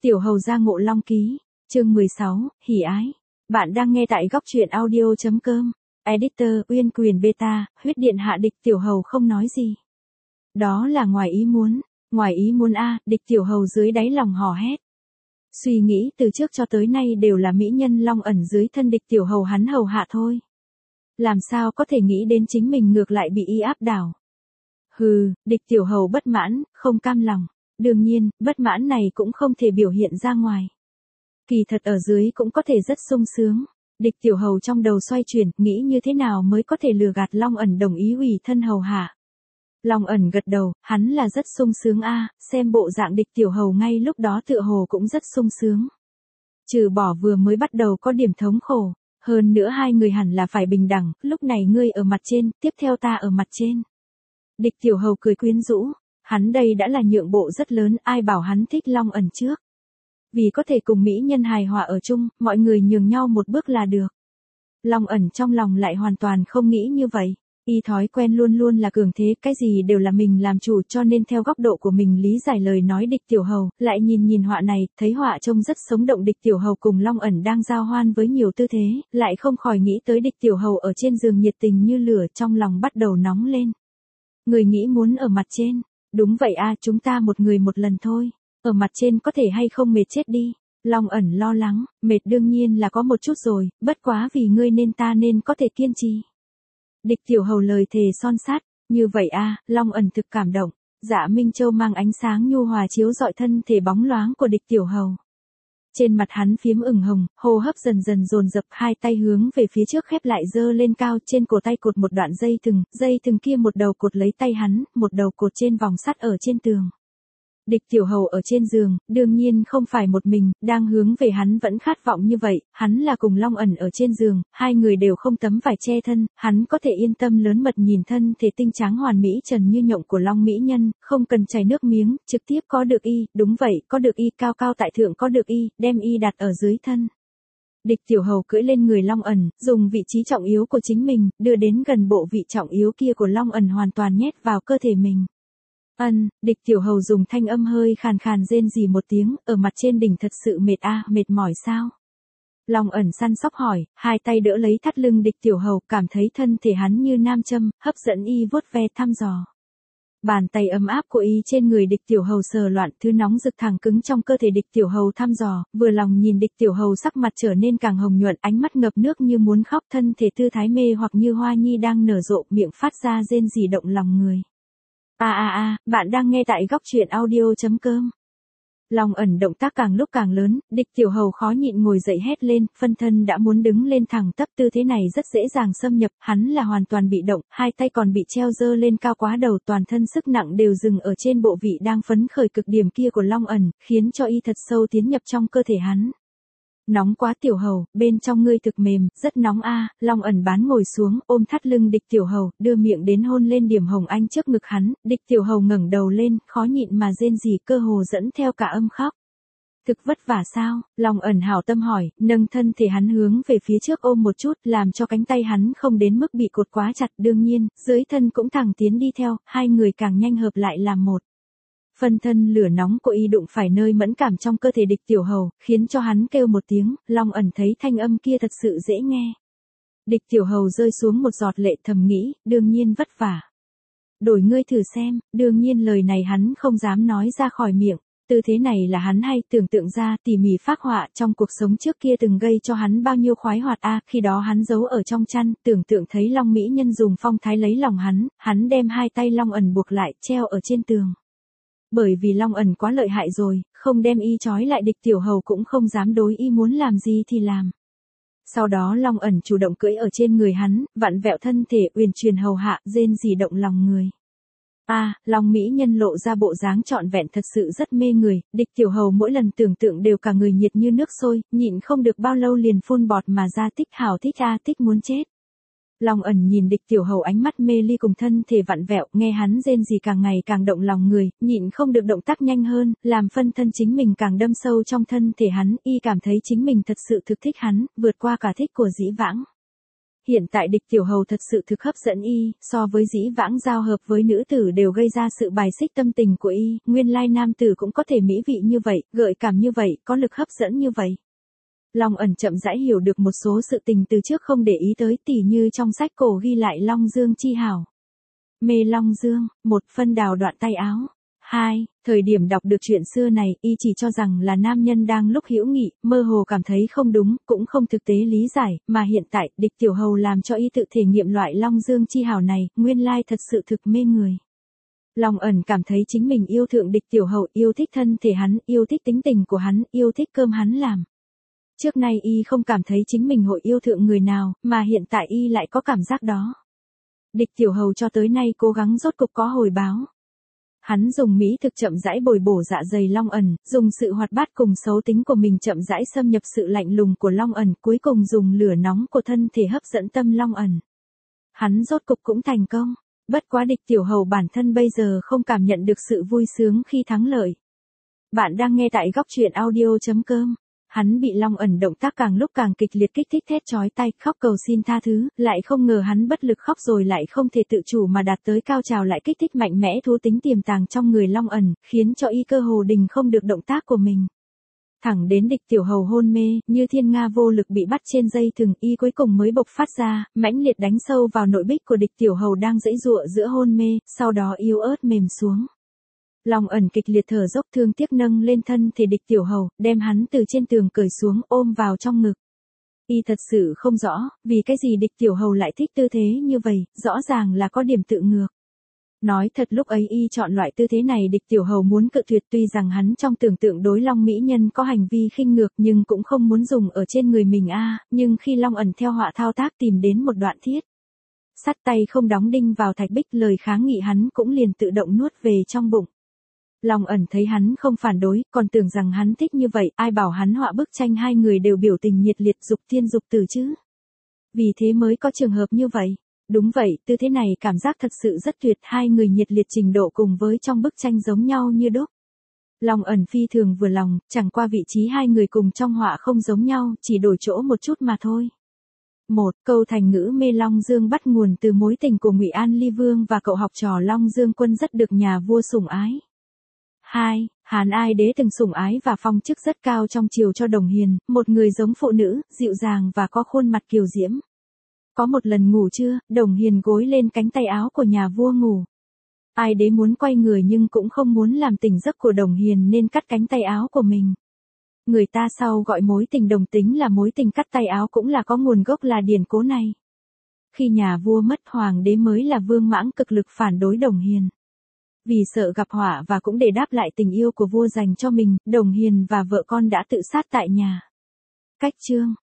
Tiểu hầu gia ngộ long ký, chương 16, hỉ ái. Bạn đang nghe tại góc truyện audio.com. Editor Uyên Quyền Beta, huyết điện hạ địch tiểu hầu không nói gì. Đó là ngoài ý muốn a, địch tiểu hầu dưới đáy lòng hò hét. Suy nghĩ từ trước cho tới nay đều là mỹ nhân long ẩn dưới thân địch tiểu hầu hắn hầu hạ thôi. Làm sao có thể nghĩ đến chính mình ngược lại bị y áp đảo. Hừ, địch tiểu hầu bất mãn, không cam lòng. Đương nhiên, bất mãn này cũng không thể biểu hiện ra ngoài. Kỳ thật ở dưới cũng có thể rất sung sướng. Địch tiểu hầu trong đầu xoay chuyển, nghĩ như thế nào mới có thể lừa gạt Long ẩn đồng ý ủy thân hầu hạ. Long ẩn gật đầu, hắn là rất sung sướng a, xem bộ dạng địch tiểu hầu ngay lúc đó tựa hồ cũng rất sung sướng. Trừ bỏ vừa mới bắt đầu có điểm thống khổ, hơn nữa hai người hẳn là phải bình đẳng, lúc này ngươi ở mặt trên, tiếp theo ta ở mặt trên. Địch tiểu hầu cười quyến rũ. Hắn đây đã là nhượng bộ rất lớn, ai bảo hắn thích Long ẩn trước. Vì có thể cùng mỹ nhân hài hòa ở chung, mọi người nhường nhau một bước là được. Long ẩn trong lòng lại hoàn toàn không nghĩ như vậy. Y thói quen luôn luôn là cường thế, cái gì đều là mình làm chủ, cho nên theo góc độ của mình lý giải lời nói địch tiểu hầu, lại nhìn họa này, thấy họa trông rất sống động, địch tiểu hầu cùng Long ẩn đang giao hoan với nhiều tư thế, lại không khỏi nghĩ tới địch tiểu hầu ở trên giường nhiệt tình như lửa, trong lòng bắt đầu nóng lên. Người nghĩ muốn ở mặt trên. Đúng vậy a, chúng ta một người một lần thôi. Ở mặt trên có thể hay không mệt chết đi. Long ẩn lo lắng, mệt đương nhiên là có một chút rồi, bất quá vì ngươi nên ta nên có thể kiên trì. Địch tiểu hầu lời thề son sắt, như vậy a, Long ẩn thực cảm động. Dạ Minh Châu mang ánh sáng nhu hòa chiếu rọi thân thể bóng loáng của địch tiểu hầu. Trên mặt hắn phiếm ửng hồng, hô hấp dần dồn dập, hai tay hướng về phía trước khép lại giơ lên cao, trên cổ tay cột một đoạn dây thừng kia một đầu cột lấy tay hắn, một đầu cột trên vòng sắt ở trên tường. Địch tiểu hầu ở trên giường, đương nhiên không phải một mình, đang hướng về hắn vẫn khát vọng như vậy, hắn là cùng Long ẩn ở trên giường, hai người đều không tấm vải che thân, hắn có thể yên tâm lớn mật nhìn thân thể tinh trắng hoàn mỹ trần như nhộng của Long mỹ nhân, không cần chảy nước miếng, trực tiếp có được y, đúng vậy, có được y, cao cao tại thượng có được y, đem y đặt ở dưới thân. Địch tiểu hầu cưỡi lên người Long ẩn, dùng vị trí trọng yếu của chính mình, đưa đến gần bộ vị trọng yếu kia của Long ẩn hoàn toàn nhét vào cơ thể mình. Địch tiểu hầu dùng thanh âm hơi khàn khàn rên rỉ một tiếng, ở mặt trên đỉnh thật sự mệt a, mệt mỏi sao? Long ẩn săn sóc hỏi, hai tay đỡ lấy thắt lưng địch tiểu hầu, cảm thấy thân thể hắn như nam châm, hấp dẫn y vuốt ve thăm dò. Bàn tay ấm áp của y trên người địch tiểu hầu sờ loạn, thứ nóng rực thẳng cứng trong cơ thể địch tiểu hầu thăm dò, vừa lòng nhìn địch tiểu hầu sắc mặt trở nên càng hồng nhuận, ánh mắt ngập nước như muốn khóc, thân thể tư thái mê hoặc như hoa nhi đang nở rộ, miệng phát ra rên rỉ động lòng người. Bạn đang nghe tại góc truyện audio.com. Long ẩn động tác càng lúc càng lớn, địch tiểu hầu khó nhịn ngồi dậy hét lên, phân thân đã muốn đứng lên thẳng tắp, tư thế này rất dễ dàng xâm nhập, hắn là hoàn toàn bị động, hai tay còn bị treo dơ lên cao quá đầu, toàn thân sức nặng đều dừng ở trên bộ vị đang phấn khởi cực điểm kia của Long ẩn, khiến cho y thật sâu tiến nhập trong cơ thể hắn. Nóng quá tiểu hầu, bên trong ngươi thực mềm, rất nóng a. Long ẩn bán ngồi xuống, ôm thắt lưng địch tiểu hầu, đưa miệng đến hôn lên điểm hồng anh trước ngực hắn, địch tiểu hầu ngẩng đầu lên, khó nhịn mà rên rỉ, cơ hồ dẫn theo cả âm khóc. Thực vất vả sao? Long ẩn hảo tâm hỏi, nâng thân thể hắn hướng về phía trước ôm một chút, làm cho cánh tay hắn không đến mức bị cột quá chặt, đương nhiên, dưới thân cũng thẳng tiến đi theo, hai người càng nhanh hợp lại làm một. Phân thân lửa nóng của y đụng phải nơi mẫn cảm trong cơ thể địch tiểu hầu, khiến cho hắn kêu một tiếng, Long ẩn thấy thanh âm kia thật sự dễ nghe. Địch tiểu hầu rơi xuống một giọt lệ, thầm nghĩ, đương nhiên vất vả. Đổi ngươi thử xem, đương nhiên lời này hắn không dám nói ra khỏi miệng, tư thế này là hắn hay tưởng tượng ra, tỉ mỉ phác họa, trong cuộc sống trước kia từng gây cho hắn bao nhiêu khoái hoạt a, khi đó hắn giấu ở trong chăn, tưởng tượng thấy Long mỹ nhân dùng phong thái lấy lòng hắn đem hai tay Long ẩn buộc lại, treo ở trên tường. Bởi vì Long ẩn quá lợi hại rồi, không đem y trói lại địch tiểu hầu cũng không dám đối y muốn làm gì thì làm. Sau đó Long ẩn chủ động cưỡi ở trên người hắn, vặn vẹo thân thể uyển chuyển hầu hạ, rên rỉ động lòng người. Long mỹ nhân lộ ra bộ dáng trọn vẹn thật sự rất mê người, địch tiểu hầu mỗi lần tưởng tượng đều cả người nhiệt như nước sôi, nhịn không được bao lâu liền phun bọt mà ra, thích hảo thích thích muốn chết. Long ẩn nhìn địch tiểu hầu ánh mắt mê ly cùng thân thể vặn vẹo, nghe hắn rên rỉ càng ngày càng động lòng người, nhịn không được động tác nhanh hơn, làm phân thân chính mình càng đâm sâu trong thân thể hắn, y cảm thấy chính mình thật sự thực thích hắn, vượt qua cả thích của dĩ vãng. hiện tại địch tiểu hầu thật sự thực hấp dẫn y, so với dĩ vãng giao hợp với nữ tử đều gây ra sự bài xích tâm tình của y, nguyên lai nam tử cũng có thể mỹ vị như vậy, gợi cảm như vậy, có lực hấp dẫn như vậy. Long ẩn chậm rãi hiểu được một số sự tình từ trước không để ý tới, tỉ như trong sách cổ ghi lại Long Dương chi hảo. Mê Long Dương, 1. Phân đào đoạn tay áo. 2. Thời điểm đọc được chuyện xưa này, y chỉ cho rằng là nam nhân đang lúc hữu nghị, mơ hồ cảm thấy không đúng, cũng không thực tế lý giải, mà hiện tại, địch tiểu hầu làm cho y tự thể nghiệm loại Long Dương chi hảo này, nguyên lai thật sự thực mê người. Long ẩn cảm thấy chính mình yêu thượng địch tiểu hầu, yêu thích thân thể hắn, yêu thích tính tình của hắn, yêu thích cơm hắn làm. Trước nay y không cảm thấy chính mình hội yêu thượng người nào, mà hiện tại y lại có cảm giác đó. Địch tiểu hầu cho tới nay cố gắng rốt cục có hồi báo. Hắn dùng mỹ thực chậm rãi bồi bổ dạ dày Long ẩn, dùng sự hoạt bát cùng xấu tính của mình chậm rãi xâm nhập sự lạnh lùng của Long ẩn, cuối cùng dùng lửa nóng của thân thể hấp dẫn tâm Long ẩn. Hắn rốt cục cũng thành công, bất quá địch tiểu hầu bản thân bây giờ không cảm nhận được sự vui sướng khi thắng lợi. Bạn đang nghe tại góc truyện audio.com. Hắn bị Long ẩn động tác càng lúc càng kịch liệt kích thích thét chói tai, khóc cầu xin tha thứ, lại không ngờ hắn bất lực khóc rồi lại không thể tự chủ mà đạt tới cao trào lại kích thích mạnh mẽ thú tính tiềm tàng trong người Long ẩn, khiến cho y cơ hồ đình không được động tác của mình. Thẳng đến địch tiểu hầu hôn mê, như thiên nga vô lực bị bắt trên dây thừng, y cuối cùng mới bộc phát ra, mãnh liệt đánh sâu vào nội bích của địch tiểu hầu đang giãy giụa giữa hôn mê, sau đó yếu ớt mềm xuống. Long ẩn kịch liệt thở dốc thương tiếc nâng lên thân thể địch tiểu hầu, đem hắn từ trên tường cởi xuống ôm vào trong ngực. Y thật sự không rõ, vì cái gì địch tiểu hầu lại thích tư thế như vậy, rõ ràng là có điểm tự ngược. Nói thật lúc ấy y chọn loại tư thế này địch tiểu hầu muốn cự tuyệt, tuy rằng hắn trong tưởng tượng đối Long mỹ nhân có hành vi khinh ngược nhưng cũng không muốn dùng ở trên người mình nhưng khi Long ẩn theo họa thao tác tìm đến một đoạn thiết. Sắt tay không đóng đinh vào thạch bích, lời kháng nghị hắn cũng liền tự động nuốt về trong bụng. Long ẩn thấy hắn không phản đối, còn tưởng rằng hắn thích như vậy, ai bảo hắn họa bức tranh hai người đều biểu tình nhiệt liệt dục tiên dục tử chứ. Vì thế mới có trường hợp như vậy. Đúng vậy, tư thế này cảm giác thật sự rất tuyệt, hai người nhiệt liệt trình độ cùng với trong bức tranh giống nhau như đúc. Long ẩn phi thường vừa lòng, chẳng qua vị trí hai người cùng trong họa không giống nhau, chỉ đổi chỗ một chút mà thôi. 1. Câu thành ngữ mê Long Dương bắt nguồn từ mối tình của Ngụy An Ly Vương và cậu học trò Long Dương Quân rất được nhà vua sủng ái. 2. Hán Ai Đế từng sủng ái và phong chức rất cao trong triều cho Đồng Hiền, một người giống phụ nữ, dịu dàng và có khuôn mặt kiều diễm. Có một lần ngủ trưa, Đồng Hiền gối lên cánh tay áo của nhà vua ngủ. Ai Đế muốn quay người nhưng cũng không muốn làm tỉnh giấc của Đồng Hiền nên cắt cánh tay áo của mình. Người ta sau gọi mối tình đồng tính là mối tình cắt tay áo cũng là có nguồn gốc là điển cố này. Khi nhà vua mất, hoàng đế mới là Vương Mãng cực lực phản đối Đồng Hiền. Vì sợ gặp họa và cũng để đáp lại tình yêu của vua dành cho mình, Đồng Hiền và vợ con đã tự sát tại nhà. Cách chương